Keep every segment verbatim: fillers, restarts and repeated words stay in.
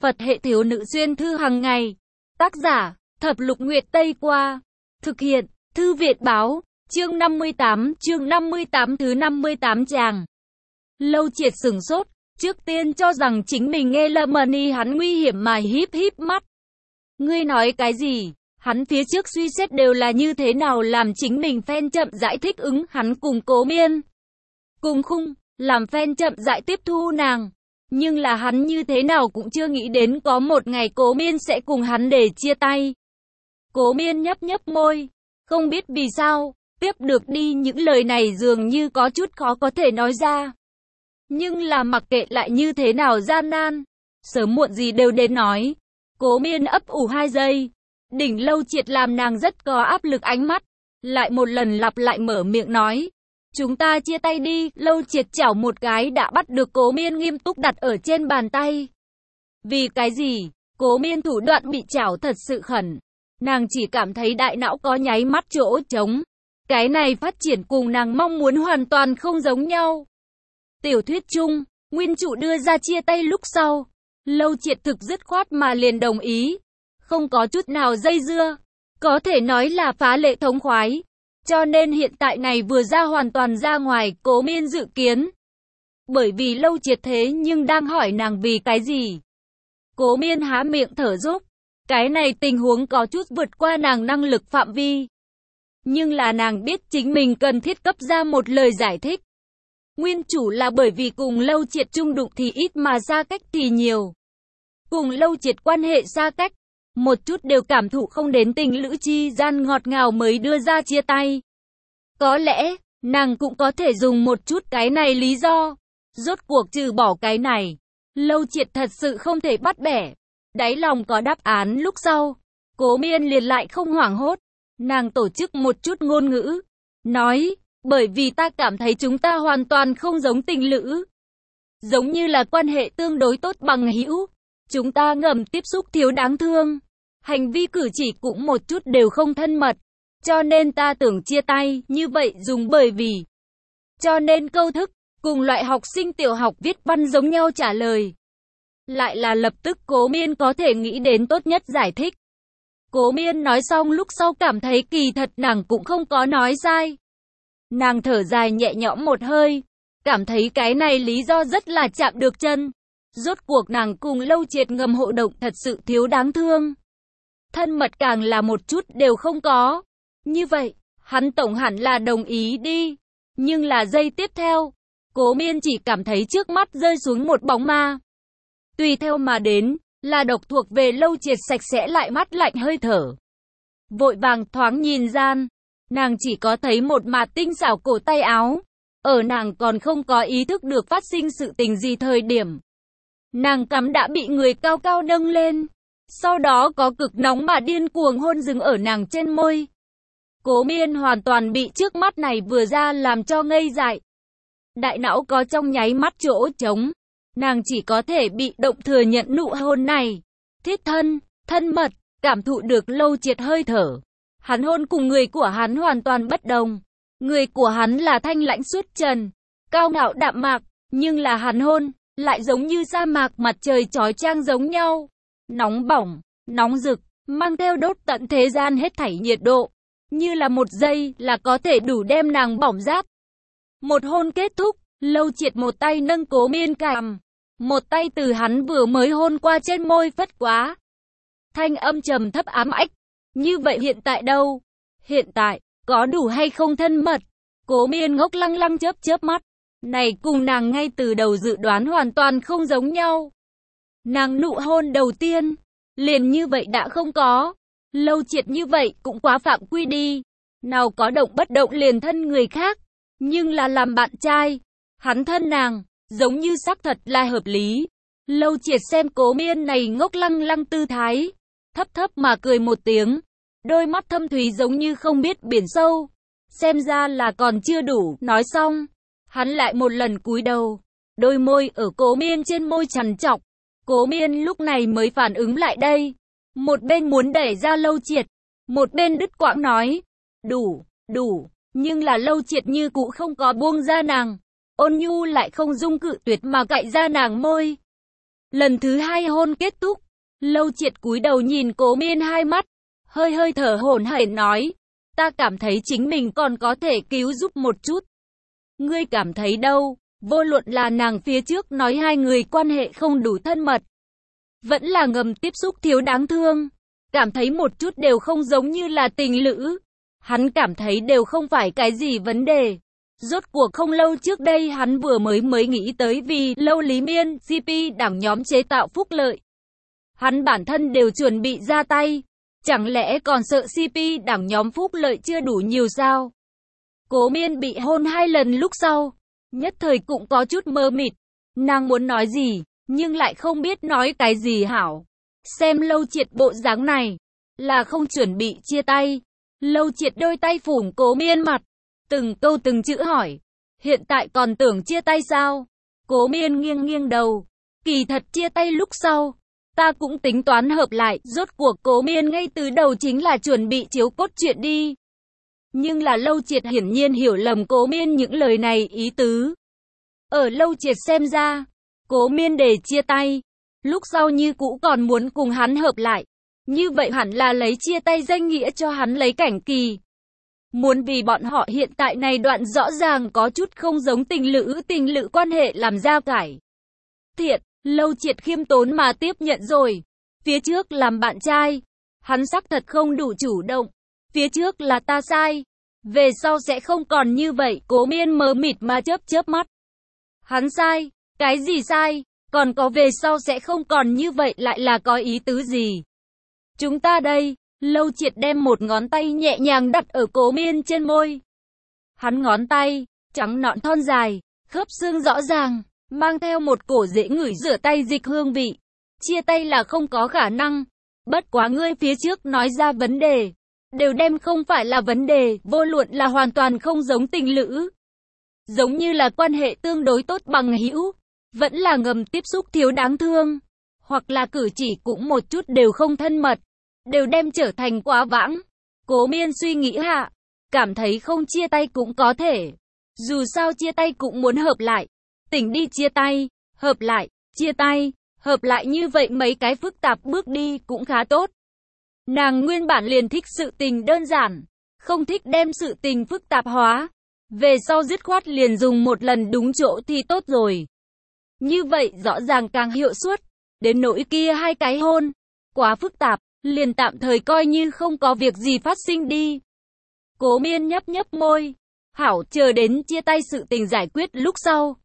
Phật hệ thiếu nữ xuyên thư hàng ngày. Tác giả, Thập Lục Nguyệt Tây Qua. Thực hiện, Thư Viện Báo. Chương năm mươi tám, chương năm mươi tám thứ năm mươi tám tràng. Lâu Triệt sửng sốt, trước tiên cho rằng chính mình nghe lầm đi, hắn nguy hiểm mà híp híp mắt. Ngươi nói cái gì? Hắn phía trước suy xét đều là như thế nào làm chính mình fan chậm rãi thích ứng, hắn cùng Cố Miên, cùng Khung, làm fan chậm rãi tiếp thu nàng. Nhưng là hắn như thế nào cũng chưa nghĩ đến có một ngày Cố Miên sẽ cùng hắn để chia tay. Cố Miên nhấp nhấp môi, không biết vì sao, tiếp được đi những lời này dường như có chút khó có thể nói ra. Nhưng là mặc kệ lại như thế nào gian nan, sớm muộn gì đều đến nói. Cố Miên ấp ủ hai giây, đỉnh Lâu Triệt làm nàng rất có áp lực ánh mắt, lại một lần lặp lại mở miệng nói. Chúng ta chia tay đi. Lâu Triệt chảo một cái đã bắt được Cố Miên nghiêm túc đặt ở trên bàn tay. Vì cái gì? Cố Miên thủ đoạn bị chảo thật sự khẩn. Nàng chỉ cảm thấy đại não có nháy mắt chỗ trống. Cái này phát triển cùng nàng mong muốn hoàn toàn không giống nhau. Tiểu thuyết chung, nguyên chủ đưa ra chia tay lúc sau. Lâu Triệt thực dứt khoát mà liền đồng ý. Không có chút nào dây dưa. Có thể nói là phá lệ thống khoái. Cho nên hiện tại này vừa ra hoàn toàn ra ngoài Cố Miên dự kiến. Bởi vì Lâu Triệt thế nhưng đang hỏi nàng vì cái gì. Cố Miên há miệng thở dốc. Cái này tình huống có chút vượt qua nàng năng lực phạm vi. Nhưng là nàng biết chính mình cần thiết cấp ra một lời giải thích. Nguyên chủ là bởi vì cùng Lâu Triệt chung đụng thì ít mà xa cách thì nhiều. Cùng Lâu Triệt quan hệ xa cách, một chút đều cảm thụ không đến tình lữ chi gian ngọt ngào mới đưa ra chia tay. Có lẽ, nàng cũng có thể dùng một chút cái này lý do. Rốt cuộc trừ bỏ cái này, Lâu Triệt thật sự không thể bắt bẻ. Đáy lòng có đáp án lúc sau, Cố Miên liền lại không hoảng hốt. Nàng tổ chức một chút ngôn ngữ, nói, bởi vì ta cảm thấy chúng ta hoàn toàn không giống tình lữ. Giống như là quan hệ tương đối tốt bằng hữu. Chúng ta ngầm tiếp xúc thiếu đáng thương. Hành vi cử chỉ cũng một chút đều không thân mật. Cho nên ta tưởng chia tay, như vậy dùng bởi vì. Cho nên câu thức, cùng loại học sinh tiểu học viết văn giống nhau trả lời. Lại là lập tức Cố Miên có thể nghĩ đến tốt nhất giải thích. Cố Miên nói xong lúc sau cảm thấy kỳ thật nàng cũng không có nói sai. Nàng thở dài nhẹ nhõm một hơi, cảm thấy cái này lý do rất là chạm được chân. Rốt cuộc nàng cùng Lâu Triệt ngầm hộ động thật sự thiếu đáng thương. Thân mật càng là một chút đều không có. Như vậy, hắn tổng hẳn là đồng ý đi. Nhưng là giây tiếp theo, Cố Miên chỉ cảm thấy trước mắt rơi xuống một bóng ma. Tùy theo mà đến, là độc thuộc về Lâu Triệt sạch sẽ lại mắt lạnh hơi thở. Vội vàng thoáng nhìn gian, nàng chỉ có thấy một mạt tinh xảo cổ tay áo. Ở nàng còn không có ý thức được phát sinh sự tình gì thời điểm. Nàng cắm đã bị người cao cao nâng lên. Sau đó có cực nóng mà điên cuồng hôn dừng ở nàng trên môi. Cố Miên hoàn toàn bị trước mắt này vừa ra làm cho ngây dại. Đại não có trong nháy mắt chỗ trống. Nàng chỉ có thể bị động thừa nhận nụ hôn này. Thiết thân, thân mật, cảm thụ được Lâu Triệt hơi thở. Hắn hôn cùng người của hắn hoàn toàn bất đồng. Người của hắn là thanh lãnh xuất trần, cao ngạo đạm mạc. Nhưng là hắn hôn, lại giống như sa mạc mặt trời chói chang giống nhau. Nóng bỏng, nóng rực, mang theo đốt tận thế gian hết thảy nhiệt độ. Như là một giây là có thể đủ đem nàng bỏng rát. Một hôn kết thúc, Lâu Triệt một tay nâng Cố Miên cằm. Một tay từ hắn vừa mới hôn qua trên môi phất quá. Thanh âm trầm thấp ám ách. Như vậy hiện tại đâu? Hiện tại, có đủ hay không thân mật? Cố Miên ngốc lăng lăng chớp chớp mắt. Này cùng nàng ngay từ đầu dự đoán hoàn toàn không giống nhau. Nàng nụ hôn đầu tiên, liền như vậy đã không có. Lâu Triệt như vậy cũng quá phạm quy đi. Nào có động bất động liền thân người khác. Nhưng là làm bạn trai, hắn thân nàng, giống như xác thật là hợp lý. Lâu Triệt xem Cố Miên này ngốc lăng lăng tư thái, thấp thấp mà cười một tiếng. Đôi mắt thâm thúy giống như không biết biển sâu. Xem ra là còn chưa đủ. Nói xong, hắn lại một lần cúi đầu. Đôi môi ở Cố Miên trên môi chằn chọc. Cố Miên lúc này mới phản ứng lại đây. Một bên muốn đẩy ra Lâu Triệt, một bên đứt quãng nói. Đủ, đủ. Nhưng là Lâu Triệt như cũ không có buông ra nàng. Ôn nhu lại không dung cự tuyệt mà cạy ra nàng môi. Lần thứ hai hôn kết thúc, Lâu Triệt cúi đầu nhìn Cố Miên hai mắt, hơi hơi thở hổn hển nói, ta cảm thấy chính mình còn có thể cứu giúp một chút. Ngươi cảm thấy đâu? Vô luận là nàng phía trước nói hai người quan hệ không đủ thân mật, vẫn là ngầm tiếp xúc thiếu đáng thương, cảm thấy một chút đều không giống như là tình lữ. Hắn cảm thấy đều không phải cái gì vấn đề. Rốt cuộc không lâu trước đây hắn vừa mới mới nghĩ tới vì Lâu Lý Miên, xê pê đảng nhóm chế tạo phúc lợi. Hắn bản thân đều chuẩn bị ra tay. Chẳng lẽ còn sợ xê pê đảng nhóm phúc lợi chưa đủ nhiều sao? Cố Miên bị hôn hai lần lúc sau, nhất thời cũng có chút mơ mịt. Nàng muốn nói gì, nhưng lại không biết nói cái gì hảo. Xem Lâu Triệt bộ dáng này, là không chuẩn bị chia tay. Lâu Triệt đôi tay phủm Cố Miên mặt, từng câu từng chữ hỏi, hiện tại còn tưởng chia tay sao? Cố Miên nghiêng nghiêng đầu, kỳ thật chia tay lúc sau, ta cũng tính toán hợp lại. Rốt cuộc Cố Miên ngay từ đầu chính là chuẩn bị chiếu cốt truyện đi. Nhưng là Lâu Triệt hiển nhiên hiểu lầm Cố Miên những lời này ý tứ. Ở Lâu Triệt xem ra, Cố Miên để chia tay, lúc sau như cũ còn muốn cùng hắn hợp lại. Như vậy hẳn là lấy chia tay danh nghĩa cho hắn lấy cảnh kỳ. Muốn vì bọn họ hiện tại này đoạn rõ ràng có chút không giống tình lữ tình lữ quan hệ làm ra cải thiện. Lâu Triệt khiêm tốn mà tiếp nhận rồi. Phía trước làm bạn trai, hắn xác thật không đủ chủ động. Phía trước là ta sai, về sau sẽ không còn như vậy. Cố Miên mờ mịt mà chớp chớp mắt. Hắn sai? Cái gì sai? Còn có về sau sẽ không còn như vậy lại là có ý tứ gì? Chúng ta đây. Lâu Triệt đem một ngón tay nhẹ nhàng đặt ở Cố Miên trên môi. Hắn ngón tay, trắng nõn thon dài, khớp xương rõ ràng, mang theo một cổ dễ ngửi rửa tay dịch hương vị. Chia tay là không có khả năng. Bất quá ngươi phía trước nói ra vấn đề, đều đem không phải là vấn đề, vô luận là hoàn toàn không giống tình lữ. Giống như là quan hệ tương đối tốt bằng hữu, vẫn là ngầm tiếp xúc thiếu đáng thương, hoặc là cử chỉ cũng một chút đều không thân mật, đều đem trở thành quá vãng. Cố Miên suy nghĩ hạ, cảm thấy không chia tay cũng có thể. Dù sao chia tay cũng muốn hợp lại. Tỉnh đi chia tay, hợp lại, chia tay, hợp lại như vậy mấy cái phức tạp bước đi cũng khá tốt. Nàng nguyên bản liền thích sự tình đơn giản, không thích đem sự tình phức tạp hóa. Về sau dứt khoát liền dùng một lần đúng chỗ thì tốt rồi. Như vậy rõ ràng càng hiệu suất. Đến nỗi kia hai cái hôn, quá phức tạp, liền tạm thời coi như không có việc gì phát sinh đi. Cố Miên nhấp nhấp môi. Hảo, chờ đến chia tay sự tình giải quyết lúc sau.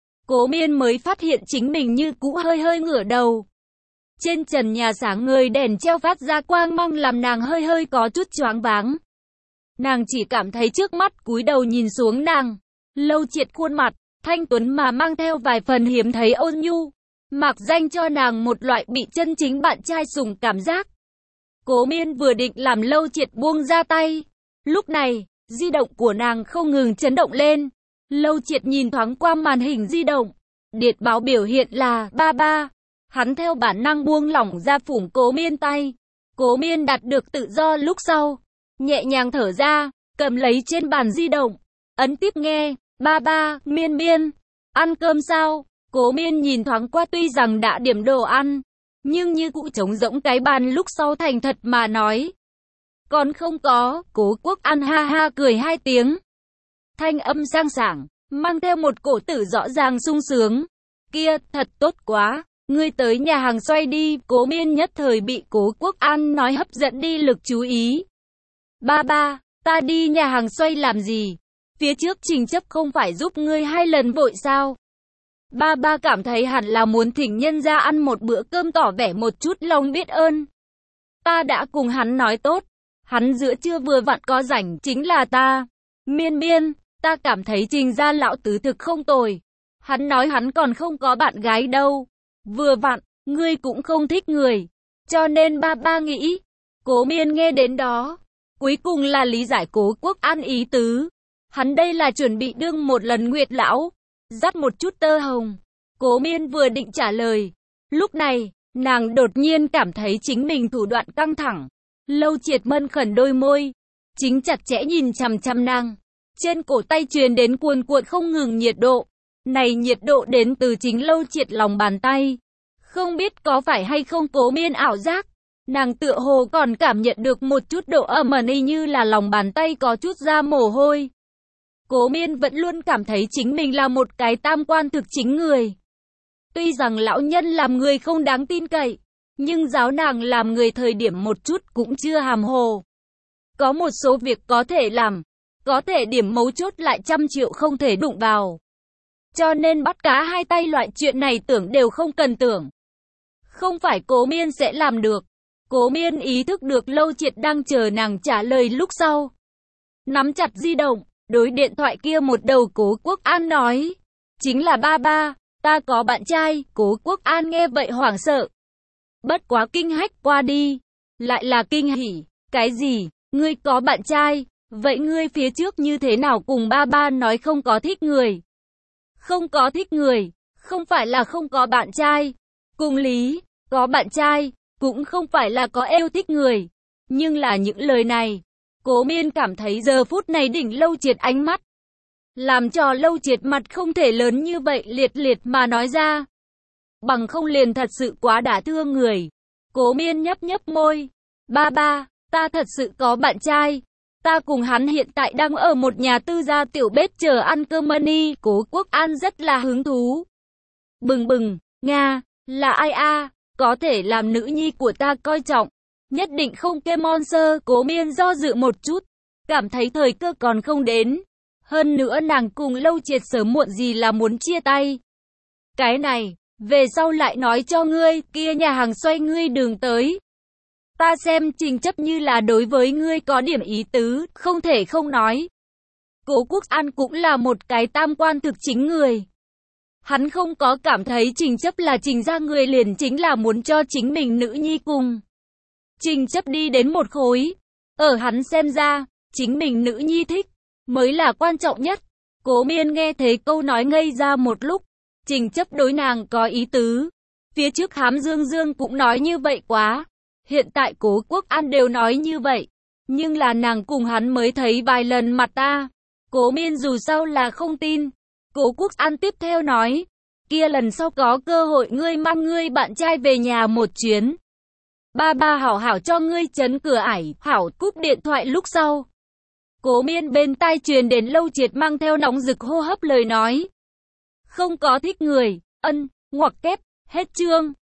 Cố Miên mới phát hiện chính mình như cũ hơi hơi ngửa đầu. Trên trần nhà sáng ngời đèn treo phát ra quang mang làm nàng hơi hơi có chút choáng váng. Nàng chỉ cảm thấy trước mắt cúi đầu nhìn xuống nàng. Lâu Triệt khuôn mặt, thanh tuấn mà mang theo vài phần hiếm thấy ôn nhu. Mạc danh cho nàng một loại bị chân chính bạn trai sủng cảm giác. Cố Miên vừa định làm Lâu Triệt buông ra tay. Lúc này, di động của nàng không ngừng chấn động lên. Lâu Triệt nhìn thoáng qua màn hình di động. Điện báo biểu hiện là ba ba. Hắn theo bản năng buông lỏng ra phủng Cố Miên tay. Cố Miên đạt được tự do lúc sau, nhẹ nhàng thở ra, cầm lấy trên bàn di động, ấn tiếp nghe. Ba ba, Miên Miên, ăn cơm sao? Cố Miên nhìn thoáng qua tuy rằng đã điểm đồ ăn, nhưng như cũ trống rỗng cái bàn lúc sau thành thật mà nói. Còn không có. Cố Quốc An ha ha cười hai tiếng. Thanh âm sang sảng, mang theo một cổ tử rõ ràng sung sướng. Kia, thật tốt quá, ngươi tới nhà hàng xoay đi. Cố Miên nhất thời bị Cố Quốc An nói hấp dẫn đi lực chú ý. Ba ba, ta đi nhà hàng xoay làm gì? Phía trước Trình Chấp không phải giúp ngươi hai lần vội sao? Ba ba cảm thấy hẳn là muốn thỉnh nhân ra ăn một bữa cơm tỏ vẻ một chút lòng biết ơn. Ta đã cùng hắn nói tốt, hắn giữa trưa vừa vặn có rảnh chính là ta. Miên Miên, ta cảm thấy Trình gia lão tứ thực không tồi. Hắn nói hắn còn không có bạn gái đâu. Vừa vặn, ngươi cũng không thích người. Cho nên ba ba nghĩ. Cố Miên nghe đến đó, cuối cùng là lý giải Cố Quốc An ý tứ. Hắn đây là chuẩn bị đương một lần Nguyệt lão, dắt một chút tơ hồng. Cố Miên vừa định trả lời. Lúc này, nàng đột nhiên cảm thấy chính mình thủ đoạn căng thẳng. Lâu Triệt mân khẩn đôi môi, chính chặt chẽ nhìn chằm chằm nàng. Trên cổ tay truyền đến cuồn cuộn không ngừng nhiệt độ. Này nhiệt độ đến từ chính Lâu Triệt lòng bàn tay. Không biết có phải hay không Cố Miên ảo giác, nàng tựa hồ còn cảm nhận được một chút độ ẩm y như là lòng bàn tay có chút ra mồ hôi. Cố Miên vẫn luôn cảm thấy chính mình là một cái tam quan thực chính người. Tuy rằng lão nhân làm người không đáng tin cậy, nhưng giáo nàng làm người thời điểm một chút cũng chưa hàm hồ. Có một số việc có thể làm, có thể điểm mấu chốt lại trăm triệu không thể đụng vào. Cho nên bắt cá hai tay loại chuyện này tưởng đều không cần tưởng. Không phải Cố Miên sẽ làm được. Cố Miên ý thức được Lâu Triệt đang chờ nàng trả lời lúc sau. Nắm chặt di động, đối điện thoại kia một đầu Cố Quốc An nói. Chính là ba ba, ta có bạn trai. Cố Quốc An nghe vậy hoảng sợ. Bất quá kinh hách qua đi. Lại là kinh hỉ. Cái gì? Ngươi có bạn trai? Vậy ngươi phía trước như thế nào cùng ba ba nói không có thích người? Không có thích người, không phải là không có bạn trai. Cùng lý, có bạn trai, cũng không phải là có yêu thích người. Nhưng là những lời này, Cố Miên cảm thấy giờ phút này đỉnh Lâu Triệt ánh mắt. Làm cho Lâu Triệt mặt không thể lớn như vậy liệt liệt mà nói ra. Bằng không liền thật sự quá đả thương người. Cố Miên nhấp nhấp môi. Ba ba, ta thật sự có bạn trai. Ta cùng hắn hiện tại đang ở một nhà tư gia tiểu bếp chờ ăn cơm money. Cố Quốc An rất là hứng thú. Bừng bừng, Nga, là ai a? Có thể làm nữ nhi của ta coi trọng. Nhất định không kê monster. Cố Miên do dự một chút. Cảm thấy thời cơ còn không đến. Hơn nữa nàng cùng Lâu Triệt sớm muộn gì là muốn chia tay. Cái này, về sau lại nói cho ngươi, kia nhà hàng xoay ngươi đường tới. Ta xem Trình Chấp như là đối với ngươi có điểm ý tứ, không thể không nói. Cố Quốc An cũng là một cái tam quan thực chính người. Hắn không có cảm thấy Trình Chấp là Trình gia người liền chính là muốn cho chính mình nữ nhi cùng Trình Chấp đi đến một khối. Ở hắn xem ra, chính mình nữ nhi thích, mới là quan trọng nhất. Cố Miên nghe thấy câu nói ngây ra một lúc. Trình Chấp đối nàng có ý tứ. Phía trước Hám Dương Dương cũng nói như vậy quá. Hiện tại Cố Quốc An đều nói như vậy. Nhưng là nàng cùng hắn mới thấy vài lần mặt ta. Cố Miên dù sao là không tin. Cố Quốc An tiếp theo nói. Kia lần sau có cơ hội ngươi mang ngươi bạn trai về nhà một chuyến. Ba ba hảo hảo cho ngươi chấn cửa ải. Hảo cúp điện thoại lúc sau. Cố Miên bên tai truyền đến Lâu Triệt mang theo nóng rực hô hấp lời nói. Không có thích người. Ân, ngoặc kép, hết chương.